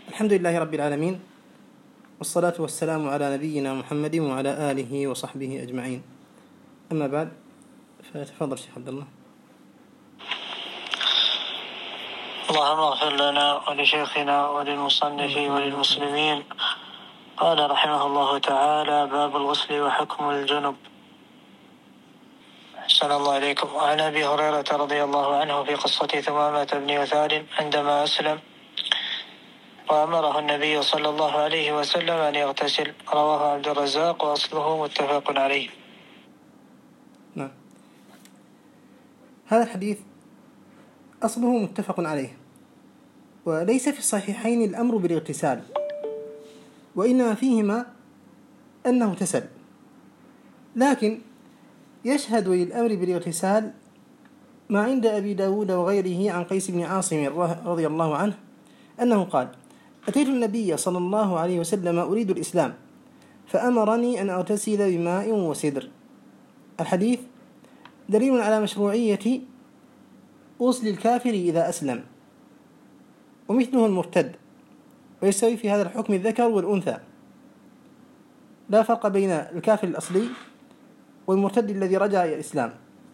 الحمد لله رب العالمين، والصلاة والسلام على نبينا محمد وعلى آله وصحبه أجمعين. أما بعد، فتفضل شيخ عبد الله. اللهم اغفر لنا ولشيخنا وللمصنف وللمسلمين. قال رحمه الله تعالى: باب الغسل وحكم الجنب. أحسن الله إليكم. وعن أبي هريرة رضي الله عنه في قصة ثمامة بن يثار عندما أسلم وأمره النبي صلى الله عليه وسلم أن يغتسل. رواه عبد الرزاق وأصله متفق عليه. نعم، هذا الحديث أصله متفق عليه، وليس في الصحيحين الأمر بالاغتسال، وإنما فيهما أنه اغتسل، لكن يشهد للأمر بالاغتسال ما عند أبي داود وغيره عن قيس بن عاصم رضي الله عنه أنه قال: أتيت النبي صلى الله عليه وسلم أريد الإسلام فأمرني أن أغتسل بماء وسدر. الحديث دليل على مشروعية غسل الكافر إذا أسلم، ومثله المرتد، ويستوي في هذا الحكم الذكر والأنثى، لا فرق بين الكافر الأصلي والمرتد الذي رجع إلى الإسلام.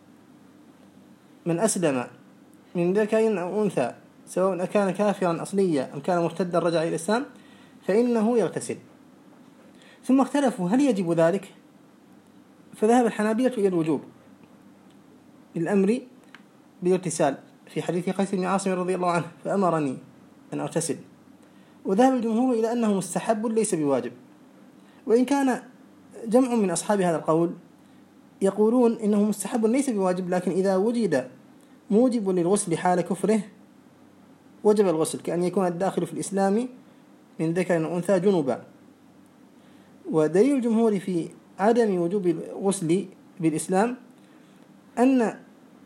من أسلم من ذكر أو أنثى سواء كان كافرا أصليا أم كان مرتدا رجع إلى الإسلام فإنه يغتسل. ثم اختلفوا هل يجب ذلك؟ فذهب الحنابلة إلى الوجوب الأمر بالاغتسال في حديث قيس بن عاصم رضي الله عنه فأمرني أن أغتسل، وذهب الجمهور إلى أنه مستحب ليس بواجب، وإن كان جمع من أصحاب هذا القول يقولون إنه مستحب ليس بواجب، لكن إذا وجد موجب للغسل حال كفره وجب الغسل، كأن يكون الداخل في الإسلام من ذكر أو أنثى جنبا. ودليل الجمهور في عدم وجوب الغسل بالإسلام أن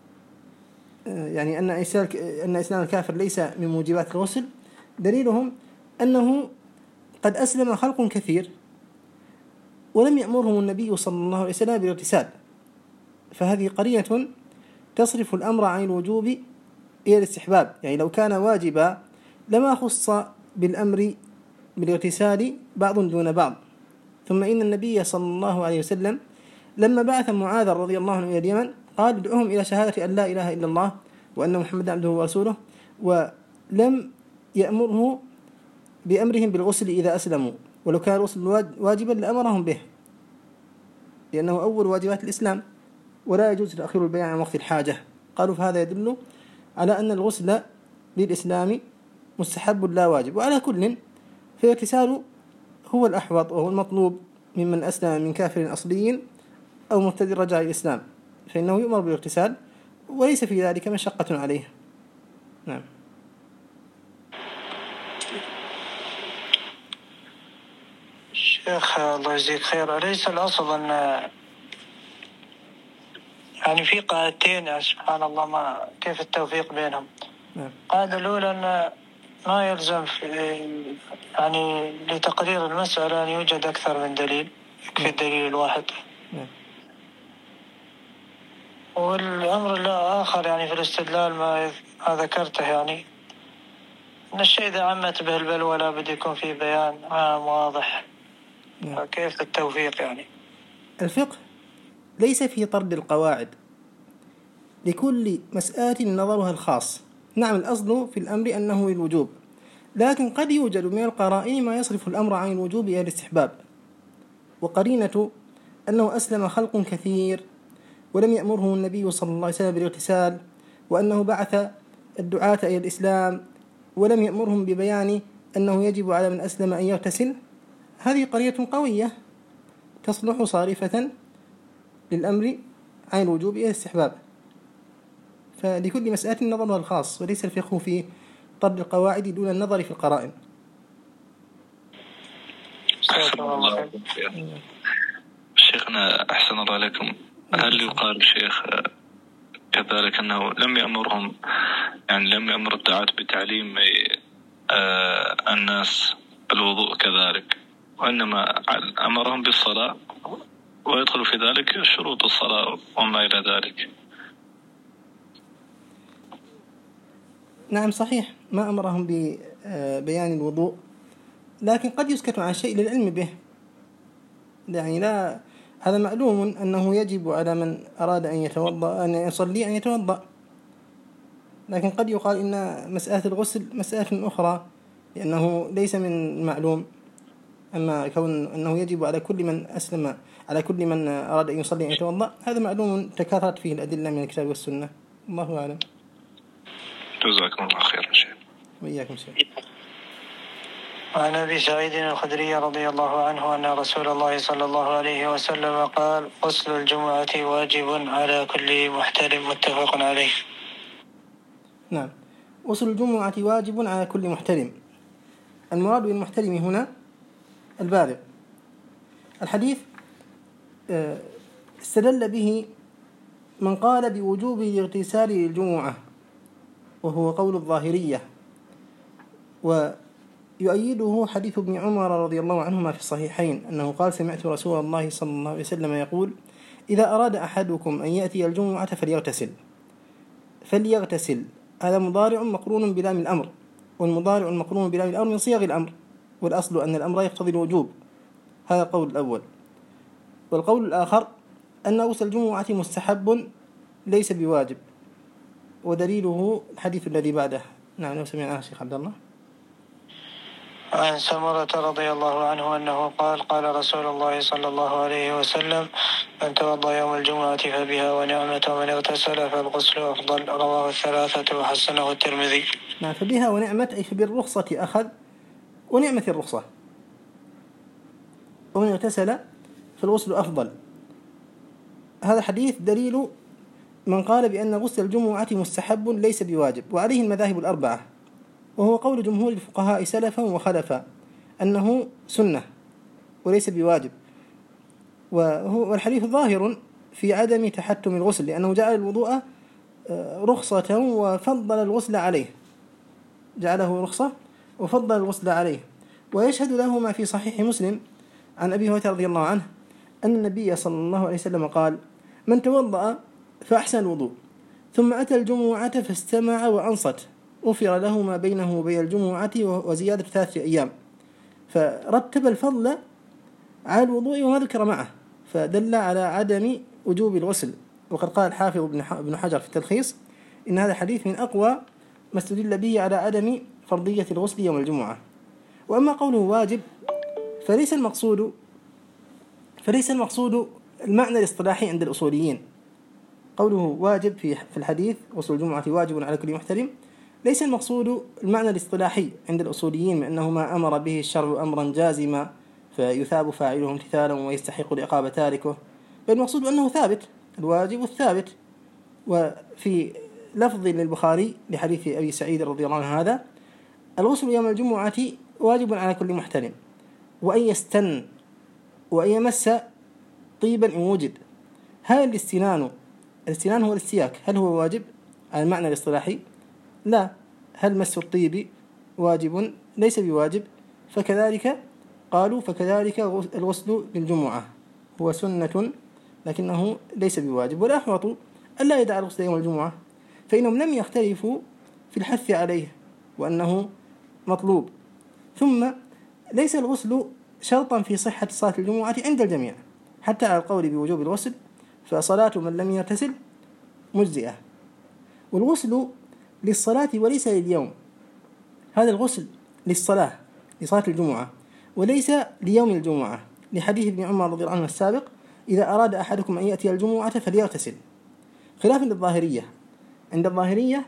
إسلام الكافر ليس من موجبات الغسل. دليلهم أنه قد أسلم خلق كثير ولم يأمرهم النبي صلى الله عليه وسلم بالاغتسال، فهذه قرينة تصرف الأمر عن الوجوب إلى الاستحباب. يعني لو كان واجبا لما خص بالأمر بالاغتسال بعض دون بعض. ثم إن النبي صلى الله عليه وسلم لما بعث معاذ رضي الله عنه إلى اليمن قال: ادعوهم إلى شهادة أن لا إله إلا الله وأن محمدا عبده ورسوله، ولم يأمره بأمرهم بالغسل إذا أسلموا، ولو كان الغسل واجبا لأمرهم به، لأنه أول واجبات الإسلام ولا يجوز تأخير البيان عن وقت الحاجة. قالوا فهذا يدل على أن الغسل للإسلام مستحب لا واجب. وعلى كل فالاغتسال هو الأحوط وهو المطلوب ممن أسلم من كافر أصلي أو مرتد رجع إلى الإسلام، فإنه يؤمر بالاغتسال وليس في ذلك مشقة عليه. نعم. شيخ الله يجزيك خير، أليس الأصل أن يعني في قاعدتين سبحان الله ما كيف التوفيق بينهم؟ نعم. القاعدة الأولى أن ما يلزم يعني لتقرير المسألة أن يوجد أكثر من دليل، يكفي الدليل الواحد. والأمر الآخر يعني في الاستدلال ما ذكرته، يعني أن الشيء إذا عمت به البلوى لا بد يكون فيه بيان عام واضح. كيف التوفيق؟ يعني الفقه ليس فيه طرد القواعد، لكل مسألة نظرها الخاص. نعم، الأصل في الأمر أنه للوجوب، لكن قد يوجد من القرائن ما يصرف الأمر عن الوجوب إلى الاستحباب. وقرينة أنه أسلم خلق كثير ولم يأمره النبي صلى الله عليه وسلم بالاغتسال، وأنه بعث الدعاة إلى الإسلام ولم يأمرهم ببيان أنه يجب على من أسلم أن يغتسل، هذه قرينة قوية تصلح صارفة للأمر عن الوجوب إلى الاستحباب. فلكل مسألة نظرها الخاص، وليس الفقه في طرد القواعد دون النظر في القرائن. شيخنا أحسن الله لكم، هل يقال شيخ كذلك أنه لم يأمرهم، يعني لم يأمر الدعاة بتعليم الناس بالوضوء كذلك، وإنما أمرهم بالصلاة، ويدخل في ذلك شروط الصلاة وما إلى ذلك؟ نعم صحيح، ما أمرهم ببيان الوضوء لكن قد يسكت عن شيء للعلم به، يعني لا، هذا معلوم أنه يجب على من أراد أن يتوضأ أن يصلي أن يتوضأ، لكن قد يقال إن مسألة الغسل مسألة أخرى لأنه ليس من المعلوم. أما كون أنه يجب على كل من أسلم، على كل من أراد أن يصلي أن يتوضأ، هذا معلوم تكاثرت فيه الأدلة من الكتاب والسنة. الله أعلم. جزاكم الله خيرا شيخ. وإياكم شيخ. وعن أبي سعيد الخدري رضي الله عنه أن رسول الله صلى الله عليه وسلم قال: غسل الجمعة واجب على كل محتلم. متفق عليه. نعم، غسل الجمعة واجب على كل محتلم. المراد بالمحتلم هنا البالغ. الحديث استدل به من قال بوجوب الاغتسال للجمعة، وهو قول الظاهرية، ويؤيده حديث ابن عمر رضي الله عنهما في الصحيحين أنه قال: سمعت رسول الله صلى الله عليه وسلم يقول: إذا أراد أحدكم أن يأتي الجمعة فليغتسل. هذا مضارع مقرون بلام الأمر، والمضارع المقرون بلام الأمر من صيغ الأمر، والأصل أن الأمر يقتضي الوجوب. هذا القول الأول. والقول الآخر أن غسل الجمعة مستحب ليس بواجب، ودليله الحديث الذي بعده. نعم، لو سمعنا شيخ عبد الله. عن سمرة رضي الله عنه أنه قال: قال رسول الله صلى الله عليه وسلم: من توضأ يوم الجمعة فبها ونعمة، ومن اغتسل فالغسل أفضل. رواه الثلاثة وحسنه الترمذي. نعم، فبها ونعمة أي فبالرخصة أخذ ونعمة الرخصة، ومن اغتسل فالغسل أفضل. هذا حديث دليل من قال بأن غسل الجمعة مستحب ليس بواجب، وعليه المذاهب الأربعة، وهو قول جمهور الفقهاء سلفا وخلفا أنه سنة وليس بواجب. والحديث ظاهر في عدم تحتم الغسل، لأنه جعل الوضوء رخصة وفضل الغسل عليه، جعله رخصة وفضل الغسل عليه. ويشهد له ما في صحيح مسلم عن أبي هريرة رضي الله عنه أن النبي صلى الله عليه وسلم قال: من توضأ فأحسن الوضوء ثم أتى الجمعة فاستمع وأنصت غفر له ما بينه وبين الجمعة وزيادة 3 أيام. فرتب الفضل على الوضوء وما ذكر معه، فدل على عدم وجوب الغسل. وقد قال الحافظ ابن حجر في التلخيص إن هذا الحديث من أقوى ما استدل به على عدم فرضية الغسل يوم الجمعة. وأما قوله واجب فليس المقصود المعنى الاصطلاحي عند الأصوليين. قوله واجب في الحديث غسل الجمعة واجب على كل محتلم، ليس المقصود المعنى الاصطلاحي عند الأصوليين من أنه ما أمر به الشرع أمرا جازما فيثاب فاعله امتثالا ويستحق العقاب تاركه، بل المقصود أنه ثابت، الواجب الثابت. وفي لفظ للبخاري لحديث أبي سعيد رضي الله عنه هذا: الغسل يوم الجمعة واجب على كل محتلم، وأن يستن وأن يمس طيبا إن وجد. هل الاستنان هو الاستياك، هل هو واجب على المعنى الاصطلاحي؟ لا. هل مس الطيب واجب؟ ليس بواجب. فكذلك الغسل للجمعة هو سنة لكنه ليس بواجب. ولا أحوط ألا يدع الغسل يوم الجمعة، فإنهم لم يختلفوا في الحث عليه وأنه مطلوب. ثم ليس الغسل شرطا في صحة صلاة الجمعة عند الجميع، حتى على القول بوجوب الغسل فصلاة من لم يغتسل مجزئة. والغسل للصلاة وليس لليوم، هذا الغسل للصلاة لصلاة الجمعة وليس ليوم الجمعة، لحديث ابن عمر رضي الله عنه السابق: إذا أراد أحدكم أن يأتي الجمعة فليغتسل. خلافا للظاهرية، عند الظاهرية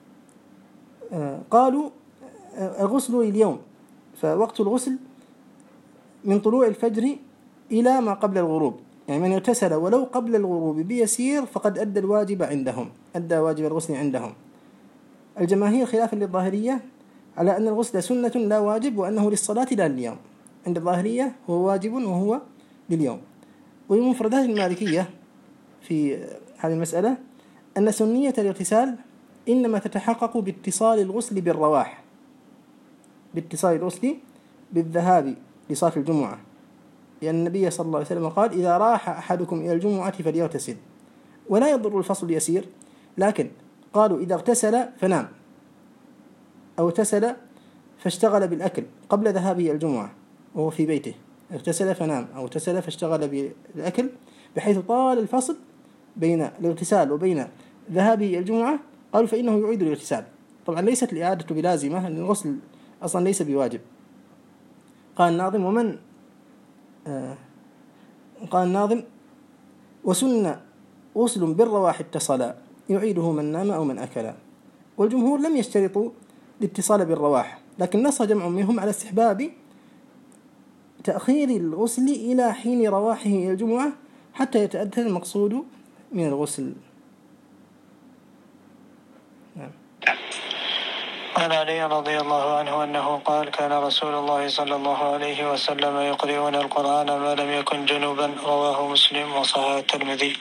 قالوا الغسل لليوم، فوقت الغسل من طلوع الفجر إلى ما قبل الغروب، يعني من اغتسل ولو قبل الغروب بيسير فقد أدى الواجب عندهم، أدى واجب الغسل عندهم. الجماهير خلافا للظاهرية على أن الغسل سنة لا واجب، وأنه للصلاة لا لليوم. عند الظاهرية هو واجب وهو لليوم. ومن مفردات المالكية في هذه المسألة أن سنية الاغتسال إنما تتحقق باتصال الغسل بالرواح، باتصال الغسل بالذهاب لصلاة الجمعة، لأن النبي صلى الله عليه وسلم قال: إذا راح أحدكم إلى الجمعة فليغتسل. ولا يضر الفصل يسير، لكن قالوا إذا اغتسل فنام، أو اغتسل فاشتغل بالأكل قبل ذهابه الجمعة وهو في بيته، اغتسل فنام أو اغتسل فاشتغل بالأكل، بحيث طال الفصل بين الاغتسال وبين ذهابه الجمعة، قالوا فإنه يعيد الاغتسال. طبعا ليست الإعادة بلازمة، لأن الغسل أصلا ليس بواجب. قال الناظم وسن غسل بالرواح اتصلا يعيده من نام أو من أكلا. والجمهور لم يشترطوا الاتصال بالرواح، لكن نص جمع منهم على استحباب تأخير الغسل إلى حين رواحه إلى الجمعة حتى يتأتى المقصود من الغسل. نعم. عن علي رضي الله عنه أنه قال كان رسول الله صلى الله عليه وسلم يقرئون القرآن ما لم يكن جنوبا، رواه مسلم وصححه الترمذي.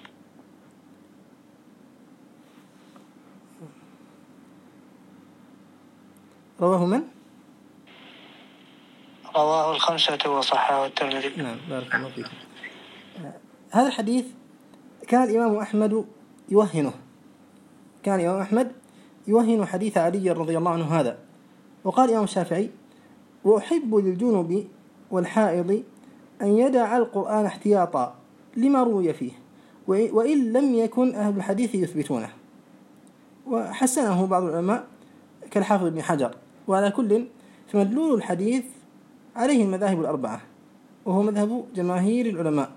رواه من؟ رواه الخمسة وصححه الترمذي. نعم، بارك الله فيكم. هذا الحديث كان الإمام أحمد يوهن حديث علي رضي الله عنه هذا. وقال الإمام الشافعي وأحب للجنب والحائض أن يدع القرآن احتياطا لما روي فيه وإن لم يكن أهل الحديث يثبتونه. وحسنه بعض العلماء كالحافظ ابن حجر. وعلى كل فمدلول الحديث عليه المذاهب الأربعة، وهو مذهب جماهير العلماء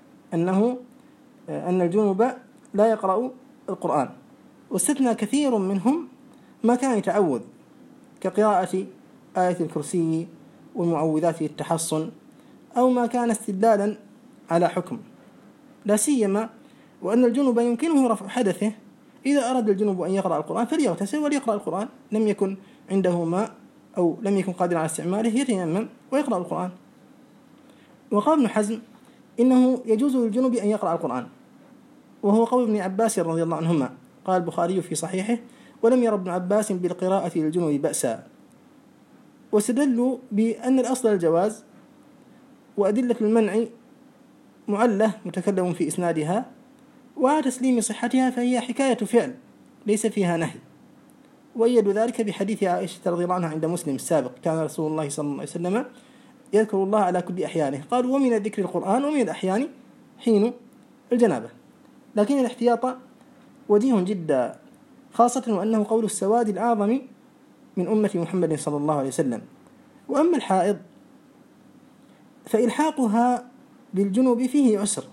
أن الجنب لا يقرأ القرآن، واستثنى كثير منهم ما كان يتعوذ كقراءة آية الكرسي والمعوذات للتحصن، أو ما كان استدلالا على حكم، لا سيما وأن الجنب يمكنه رفع حدثه. إذا أراد الجنب أن يقرأ القرآن فليغتسل وليقرأ القرآن، لم يكن عنده ماء أو لم يكن قادرا على استعماله يتيمم ويقرأ القرآن. وقال ابن حزم إنه يجوز للجنب أن يقرأ القرآن، وهو قول ابن عباس رضي الله عنهما. قال البخاري في صحيحه ولم ير ابن عباس بالقراءة للجنب بأسا. واستدلوا بأن الأصل الجواز، وأدلة المنع معلة متكلم في إسنادها، وعلى تسليم صحتها فهي حكاية فعل ليس فيها نهي. وأيدوا ذلك بحديث عائشة رضي الله عنها عند مسلم السابق كان رسول الله صلى الله عليه وسلم يذكر الله على كل أحيانه. قالوا ومن الذكر القرآن ومن الأحيان حين الجنابة. لكن الاحتياط وجيه جدا، خاصة وأنه قول السواد الأعظم من أمة محمد صلى الله عليه وسلم. وأما الحائض فإلحاقها بالجنوب فيه عسر،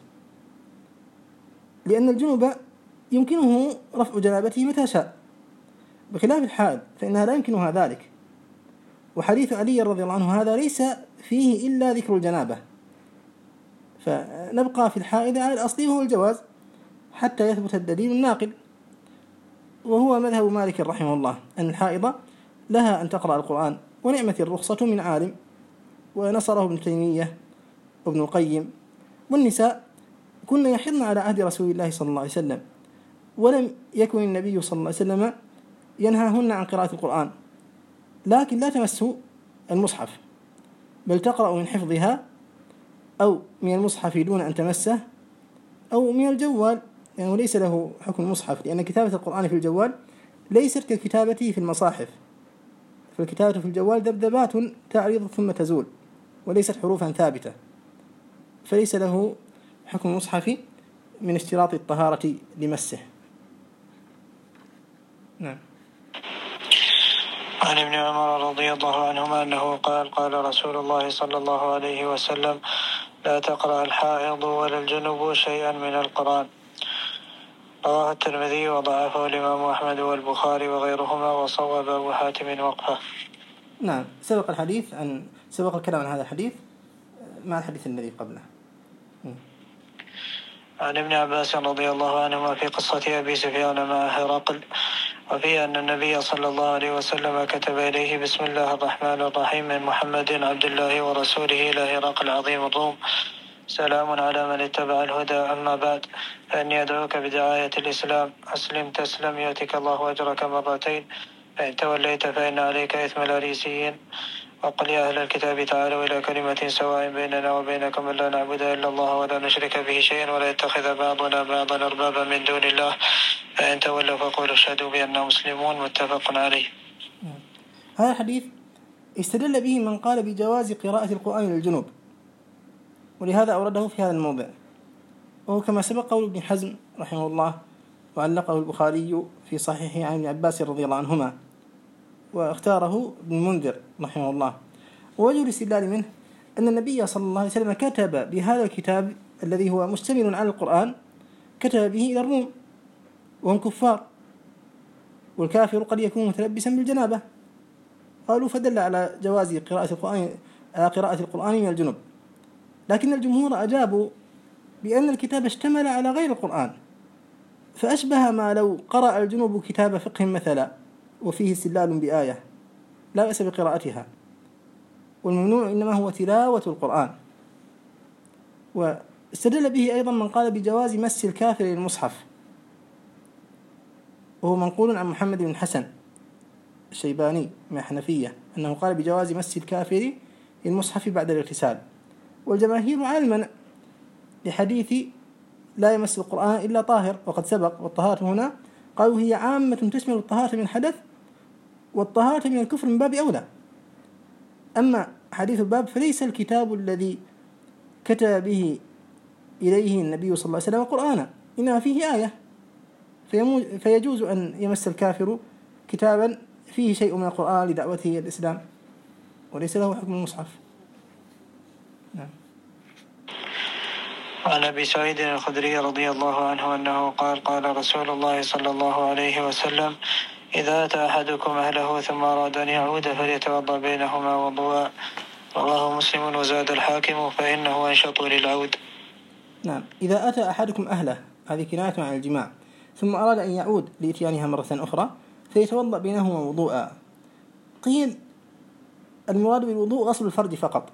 لأن الجنوب يمكنه رفع جنابته متى شاء، بخلاف الحائض فإنها لا يمكنها ذلك. وحديث علي رضي الله عنه هذا ليس فيه إلا ذكر الجنابة، فنبقى في الحائض على الأصل وهو الجواز حتى يثبت الدليل الناقل. وهو مذهب مالك رحمه الله أن الحائض لها أن تقرأ القرآن، ونعمة الرخصة من عالم، ونصره ابن تيمية وابن القيم. والنساء كن يحضن على عهد رسول الله صلى الله عليه وسلم، ولم يكن النبي صلى الله عليه وسلم ينهاهن عن قراءة القرآن، لكن لا تمسه المصحف، بل تقرأ من حفظها أو من المصحف دون أن تمسه، أو من الجوال، يعني ليس له حكم المصحف، لأن كتابة القرآن في الجوال ليست ككتابته في المصاحف. فالكتابة في الجوال ذبذبات تعرض ثم تزول، وليست حروفا ثابتة، فليس له حكم المصحف من اشتراط الطهارة لمسه. نعم. عن ابن عمر رضي الله عنهما أنه قال قال رسول الله صلى الله عليه وسلم لا تقرأ الحائض ولا الجنب شيئا من القرآن، رواه الترمذي وضعفه الإمام أحمد والبخاري وغيرهما، وصوب أبو حاتم وقفه. نعم، سبق الكلام عن هذا الحديث مع الحديث الذي قبله. عن ابن عباس رضي الله عنهما في قصة أبي سفيان مع هرقل، وفي أن النبي صلى الله عليه وسلم كتب إليه بسم الله الرحمن الرحيم من محمد عبد الله ورسوله إلى هرقل عظيم الروم سلام على من اتبع الهدى، أما بعد فإني أدعوك بدعاية الإسلام أسلم تسلم يأتك الله أجرك مرتين، فإن توليت فإن عليك إثم الأريسيين، وقل يا أهل الكتاب تعالوا إلى كلمة سواء بيننا وبينكم ألا نعبد إلا الله ولا نشرك به شيئا ولا يتخذ بعضنا بعضا أربابا من دون الله، فإن تولوا فقولوا اشهدوا بأننا مسلمون، متفق عليه. هذا الحديث استدل به من قال بجواز قراءة القرآن للجنوب، ولهذا أورده في هذا الموضع، وهو كما سبق قول ابن حزم رحمه الله، وعلقه البخاري في صحيحه عن ابن عباس رضي الله عنهما، واختاره ابن المنذر رحمه الله. ووجه الاستدلال منه أن النبي صلى الله عليه وسلم كتب بهذا الكتاب الذي هو مشتمل على القرآن، كتب به إلى الروم وهم كفار، والكافر قد يكون متلبسا بالجنابة، قالوا فدل على جواز قراءة القرآن من الجنوب. لكن الجمهور أجابوا بأن الكتاب اشتمل على غير القرآن، فأشبه ما لو قرأ الجنوب كتاب فقه مثلا وفيه استدلال بآية لا بأس بقراءتها، والممنوع إنما هو تلاوة القرآن. واستدل به أيضا من قال بجواز مس الكافر للمصحف، وهو منقول عن محمد بن حسن الشيباني من الحنفية أنه قال بجواز مس الكافر للمصحف بعد الاغتسال، والجماهير على المنع لحديث لا يمس القرآن إلا طاهر، وقد سبق. والطهارة هنا قالوا هي عامة تشمل الطهارة من الحدث والطهارة من الكفر من باب أولى. أما حديث الباب فليس الكتاب الذي كتب به إليه النبي صلى الله عليه وسلم قرآنا، إنما فيه آية، فيجوز أن يمس الكافر كتابا فيه شيء من القرآن لدعوته الإسلام، وليس له حكم المصحف. نعم. عن أبي سعيد الخدري رضي الله عنه أنه قال قال رسول الله صلى الله عليه وسلم: إذا أتى أحدكم أهله ثم أراد أن يعود فليتوضأ بينهما وضوءا. رواه مسلم وزاد الحاكم فإنه أنشط للعود. نعم. إذا أتى أحدكم أهله، هذه كناية عن الجماع، ثم أراد أن يعود لإتيانها مرة أخرى فيتوضأ بينهما وضوءا. قيل المراد بالوضوء غسل الفرج فقط،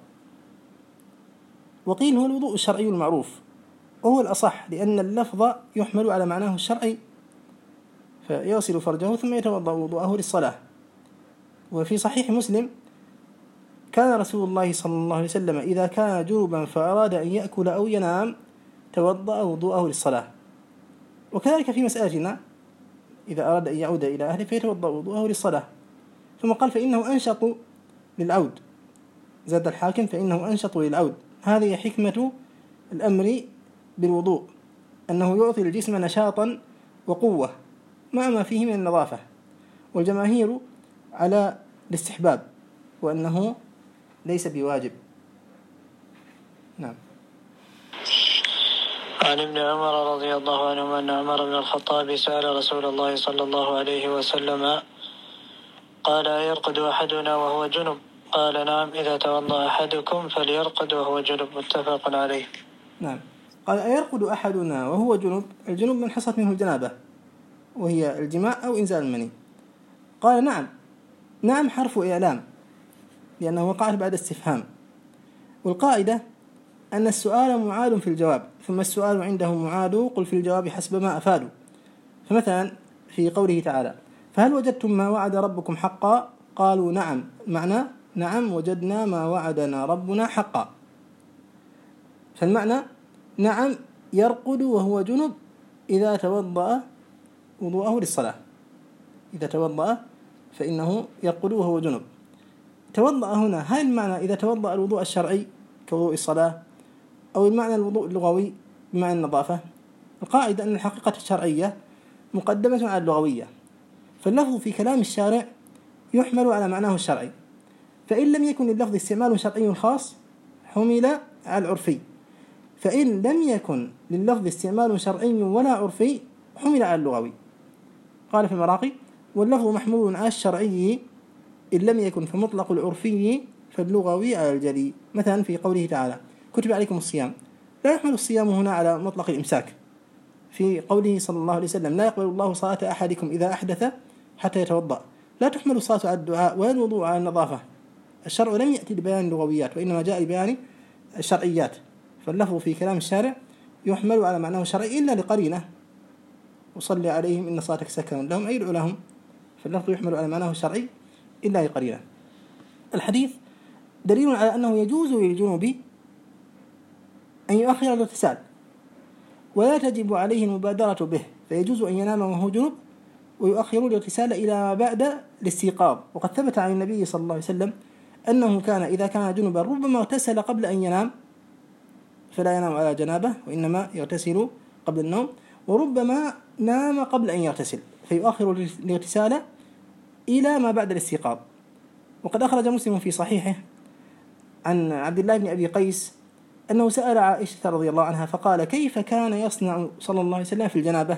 وقيل هو الوضوء الشرعي المعروف، وهو الأصح لأن اللفظ يحمل على معناه الشرعي، فيغسل فرجه ثم يتوضأ وضوءه للصلاة. وفي صحيح مسلم: كان رسول الله صلى الله عليه وسلم إذا كان جنبا فأراد أن يأكل أو ينام توضأ وضوءه للصلاة. وكذلك في مسألتنا إذا أراد أن يعود إلى أهله فيتوضأ وضوءه للصلاة. ثم قال: فإنه أنشط للعود. زاد الحاكم: فإنه أنشط للعود. هذه حكمة الأمر بالوضوء، أنه يعطي الجسم نشاطا وقوة مع ما فيه من النظافة. والجماهير على الاستحباب وأنه ليس بواجب. نعم. عن ابن عمر رضي الله عنهما أن عمر بن الخطاب سأل رسول الله صلى الله عليه وسلم قال: أيرقد أحدنا وهو جنب؟ قال: نعم، إذا توضأ أحدكم فليرقد وهو جنب. متفق عليه. نعم. قال: أيرقد أحدنا وهو جنب؟ الجنب من حصلت منه الجنابة، وهي الجماع أو إنزال المني. قال: نعم. نعم حرف إعلام، لأنه وقعت بعد استفهام. والقاعدة أن السؤال معاد في الجواب، ثم السؤال عنده معاد قل في الجواب حسب ما أفادوا. فمثلا في قوله تعالى: فهل وجدتم ما وعد ربكم حقا؟ قالوا: نعم. معنى: نعم وجدنا ما وعدنا ربنا حقا. فالمعنى: نعم يرقد وهو جنب إذا توضأ وضوءه للصلاة. إذا توضأ فإنه يرقد وهو جنب. توضأ هنا هل المعنى إذا توضأ الوضوء الشرعي كوضوء الصلاة، أو المعنى الوضوء اللغوي بمعنى النظافة؟ القاعدة أن الحقيقة الشرعية مقدمة على اللغوية، فاللفظ في كلام الشارع يحمل على معناه الشرعي، فإن لم يكن لللفظ استعمال شرعي خاص حمل على العرفي، فإن لم يكن لللفظ استعمال شرعي ولا عرفي حمل على اللغوي. قال في المراقي: واللفظ محمول على الشرعي إن لم يكن فمطلق العرفي فاللغوي على الجلي. مثلا في قوله تعالى: كتب عليكم الصيام، لا يحمل الصيام هنا على مطلق الإمساك. في قوله صلى الله عليه وسلم: لا يقبل الله صلاة أحدكم إذا أحدث حتى يتوضأ، لا تحمل الصلاة على الدعاء ولا الوضوء على النظافة. الشرع لم يأتي لبيان اللغويات، وإنما جاء لبيان الشرعيات، فاللفظ في كلام الشارع يحمل على معناه الشرعي إلا لقرينة: وصلي عليهم إن صلاتك سكن لهم، أي لهم. فاللفظ يحمل على معناه الشرعي إلا لقرينة. الحديث دليل على أنه يجوز للجنوب أن يؤخر الاغتسال، ولا تجب عليه المبادرة به، فيجوز أن ينام وهو جنوب ويؤخر الاغتسال إلى بعد الاستيقاظ. وقد ثبت عن النبي صلى الله عليه وسلم أنه كان إذا كان جنبا ربما اغتسل قبل أن ينام فلا ينام على جنابه وإنما يغتسل قبل النوم، وربما نام قبل أن يغتسل فيؤخر الاغتسال إلى ما بعد الاستيقاظ. وقد أخرج مسلم في صحيحه عن عبد الله بن أبي قيس أنه سأل عائشة رضي الله عنها فقال: كيف كان يصنع صلى الله عليه وسلم في الجنابة؟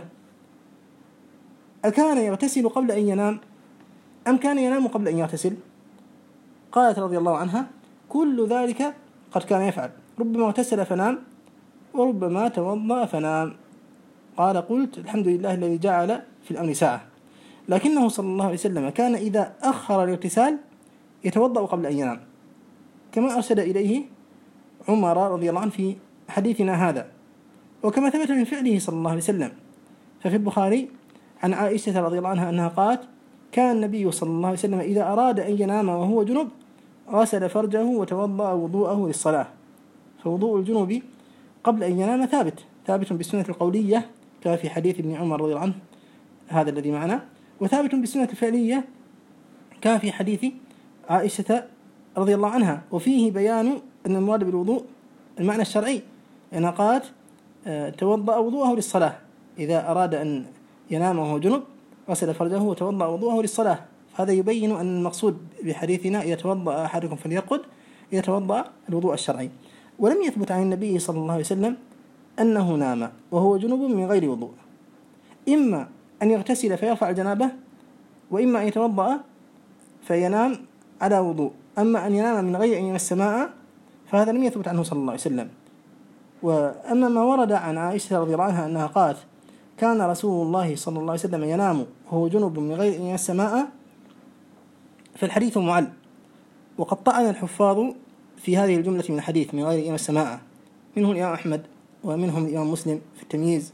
أكان يغتسل قبل أن ينام أم كان ينام قبل أن يغتسل؟ قالت رضي الله عنها: كل ذلك قد كان يفعل، ربما اغتسل فنام وربما توضأ فنام. قال: قلت: الحمد لله الذي جعل في الأمر ساعة. لكنه صلى الله عليه وسلم كان إذا أخر الاغتسال يتوضأ قبل أن ينام، كما أرشد إليه عمر رضي الله عنه في حديثنا هذا، وكما ثبت من فعله صلى الله عليه وسلم. ففي البخاري عن عائشة رضي الله عنها أنها قالت: كان النبي صلى الله عليه وسلم إذا أراد أن ينام وهو جنب غسل فرجه وتوضأ وضوءه للصلاة. فوضوء الجنوب قبل أن ينام ثابت بالسنة القولية كما في حديث ابن عمر رضي الله عنه هذا الذي معنا، وثابت بالسنة الفعلية كما في حديث عائشة رضي الله عنها. وفيه بيان أن المراد بالوضوء المعنى الشرعي، لأنها قالت: توضأ وضوءه للصلاة، إذا أراد أن ينام وهو جنب غسل فرجه وتوضأ وضوءه للصلاة. هذا يبين أن المقصود بحديثنا إذا توضأ أحدكم فليرقد، إذا توضأ الوضوء الشرعي. ولم يثبت عن النبي صلى الله عليه وسلم أنه نام وهو جنب من غير وضوء، إما أن يغتسل فيرفع الجنابة، وإما أن يتوضأ فينام على وضوء. أما أن ينام من غير أن يمس ماء فهذا لم يثبت عنه صلى الله عليه وسلم. وأما ما ورد عن عائشة رضي الله عنها أنها قالت: كان رسول الله صلى الله عليه وسلم ينام وهو جنب من غير أن يمس ماء، فالحديث معل، وقد طعن الحفاظ في هذه الجملة من الحديث من غير أن يمس ماء، منهم الإمام أحمد ومنهم الإمام مسلم في التمييز،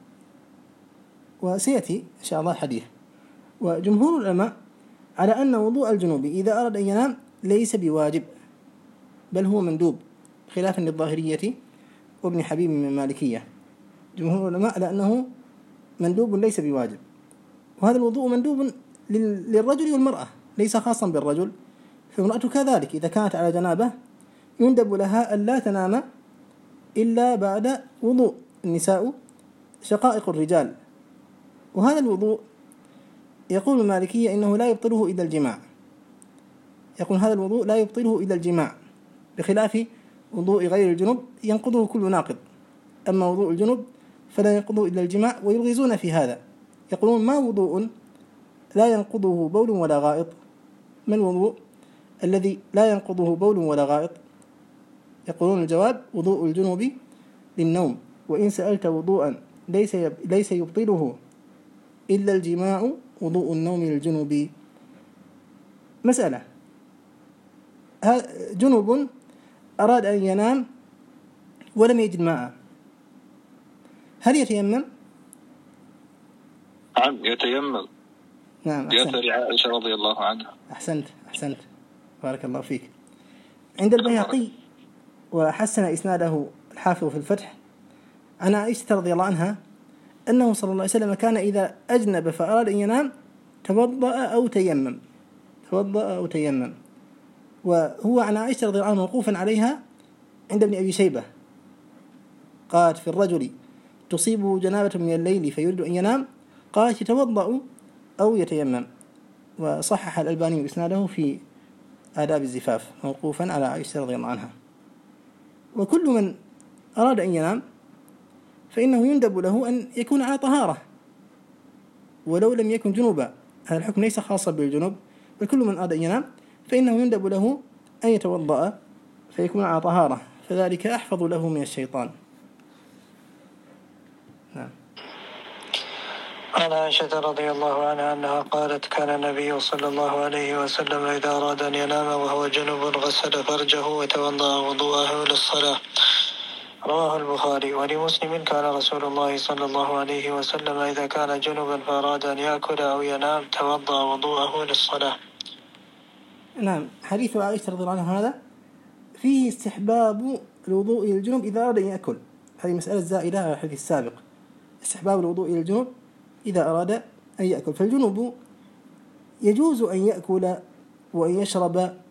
وسيأتي إن شاء الله الحديث. وجمهور العلماء على أن وضوء الجنوب إذا أراد أن ينام ليس بواجب، بل هو مندوب، خلافا للظاهرية وابن حبيب من المالكية. جمهور العلماء على أنه مندوب ليس بواجب، وهذا الوضوء مندوب للرجل والمرأة، ليس خاصا بالرجل. فالمرأة كذلك إذا كانت على جنابة يندب لها ألا تنام إلا بعد وضوء. النساء شقائق الرجال، وهذا الوضوء يقول المالكية إنه لا يبطله إلا الجماع، يقول هذا الوضوء لا يبطله إلا الجماع، بخلاف وضوء غير الجنوب ينقضه كل ناقض. أما وضوء الجنوب فلا ينقضه إلا الجماع. ويلغزون في هذا، يقولون: ما وضوء لا ينقضه بول ولا غائط؟ ما الوضوء الذي لا ينقضه بول ولا غائط؟ يقولون: الجواب: وضوء الجنوب للنوم، وإن سألت وضوءا ليس يبطله إلا الجماع وضوء النوم للجنوب. مسألة: جنوب أراد أن ينام ولم يجد ماء، هل يتيمم؟ نعم يتيمم. نعم، يأثر عائشة رضي الله عنها. أحسنت بارك الله فيك. عند البيهقي وحسن إسناده الحافظ في الفتح عن عائشة رضي الله عنها أنه صلى الله عليه وسلم كان إذا أجنب فأراد أن ينام توضأ أو تيمم. وهو عن عائشة رضي الله عنها موقوفا عليها عند ابن أبي شيبة، قالت: في الرجل تصيبه جنابة من الليل فيريد أن ينام، قالت: يتوضأ أو يتيمم. وصحح الألباني إسناده في آداب الزفاف موقوفا على عائشة رضي الله عنها. وكل من أراد أن ينام فإنه يندب له أن يكون على طهارة ولو لم يكن جنوبا. هذا الحكم ليس خاصا بالجنوب، بل كل من أراد أن ينام فإنه يندب له أن يتوضأ فيكون على طهارة، فذلك أحفظ له من الشيطان. نعم. عن عائشة رضي الله عنها أنها قالت: كان النبي صلى الله عليه وسلم إذا أراد أن ينام وهو جنب غسل فرجه وتوضأ وضوءه للصلاة. رواه البخاري. ولمسلم: كان رسول الله صلى الله عليه وسلم إذا كان جنبا فأراد أن يأكل أو ينام توضأ وضوءه للصلاة. نعم. حديث عائشة رضي الله عنها هذا فيه استحباب الوضوء إلى الجنوب إذا أراد أن يأكل. هذه مسألة زائدة على الحديث السابق، استحباب الوضوء إلى الجنوب إذا أراد أن يأكل. فالجنوب يجوز أن يأكل وأن يشرب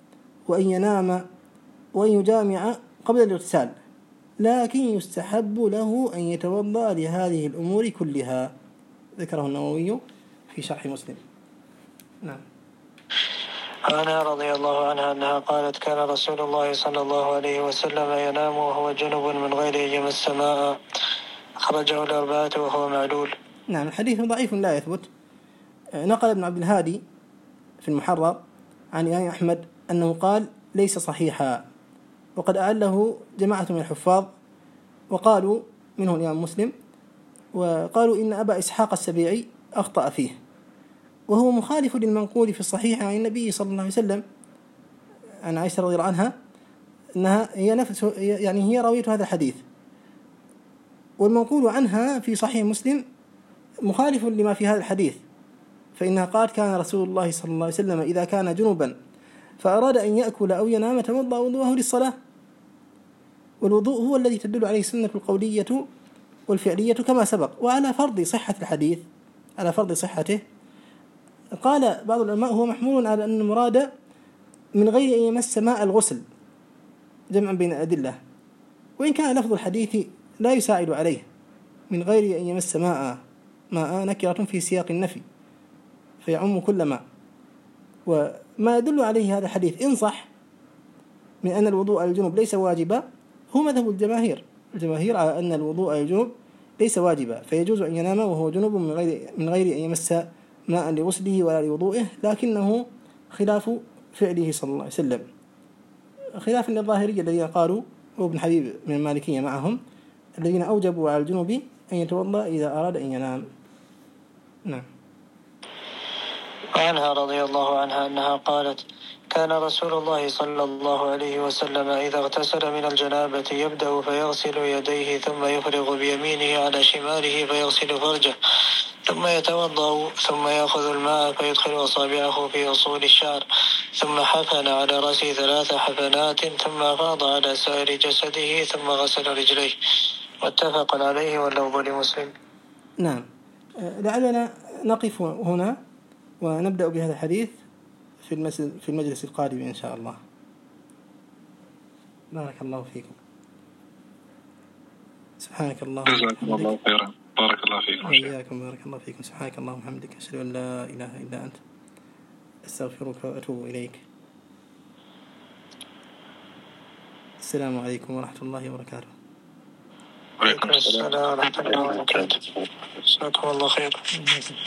وأن ينام وأن يجامع قبل الاغتسال، لكن يستحب له أن يتوضأ لهذه الأمور كلها. ذكره النووي في شرح مسلم. نعم. عنها رضي الله عنها أنها قالت: كان رسول الله صلى الله عليه وسلم ينام وهو جنب من غير أن يمس ماء. أخرجه الأربعة وهو معلول. نعم. الحديث ضعيف لا يثبت. نقل ابن عبد الهادي في المحرر عن الإمام أحمد أنه قال: ليس صحيحا، وقد أعله جماعة من الحفاظ، وقالوا منه الإمام مسلم، وقالوا إن أبا إسحاق السبيعي أخطأ فيه، وهو مخالف للمنقول في الصحيح عن النبي صلى الله عليه وسلم عن عائشة رضي الله عنها أنها هي نفسه، يعني هي راوية هذا الحديث، والمنقول عنها في صحيح مسلم مخالف لما في هذا الحديث، فإنها قالت: كان رسول الله صلى الله عليه وسلم إذا كان جنبا فأراد أن يأكل أو ينام توضأ وضوءه للصلاة. والوضوء هو الذي تدل عليه السنة القولية والفعلية كما سبق. وعلى فرض صحة الحديث، على فرض صحته، قال بعض العلماء: هو محمول على أن المراد من غير أن يمس ماء الغسل، جمعا بين الأدلة، وإن كان لفظ الحديث لا يساعد عليه. من غير أن يمس ماء نكرة في سياق النفي فيعم كل ماء. وما يدل عليه هذا الحديث إن صح من أن الوضوء الجنوب ليس واجبا هو مذهب الجماهير على أن الوضوء الجنوب ليس واجبا، فيجوز أن ينام وهو جنوب من غير أن يمس ماء لغسله ولا لوضوئه، لكنه خلاف فعله صلى الله عليه وسلم، خلاف للظاهرية الذين قالوا، وابن حبيب من المالكية معهم، الذين أوجبوا على الجنوب أن يتوضأ إذا أراد أن ينام. نعم. وعنها رضي الله عنها أنها قالت: كان رسول الله صلى الله عليه وسلم إذا اغتسل من الجنابة يبدأ فيغسل يديه ثم يفرغ بيمينه على شماله فيغسل فرجه، ثم يتوضأ، ثم يأخذ الماء فيدخل أصابعه في أصول الشعر، ثم حفن على رأسه 3 حفنات، ثم أفاض على سائر جسده، ثم غسل رجليه. متفق عليه واللفظ لمسلم. نعم. لعلنا نقف هنا ونبدأ بهذا الحديث في المجلس القادم إن شاء الله. بارك الله فيكم. سبحانك اللهم جزاكم الله خيرا. بارك الله فيكم. وإياكم. بارك الله فيكم. سبحانك اللهم وبحمدك، أشهد أن لا إله إلا أنت، أستغفرك وأتوب إليك. السلام عليكم ورحمة الله وبركاته. وعليكم السلام ورحمة الله وبركاته. جزاكم الله خيرا.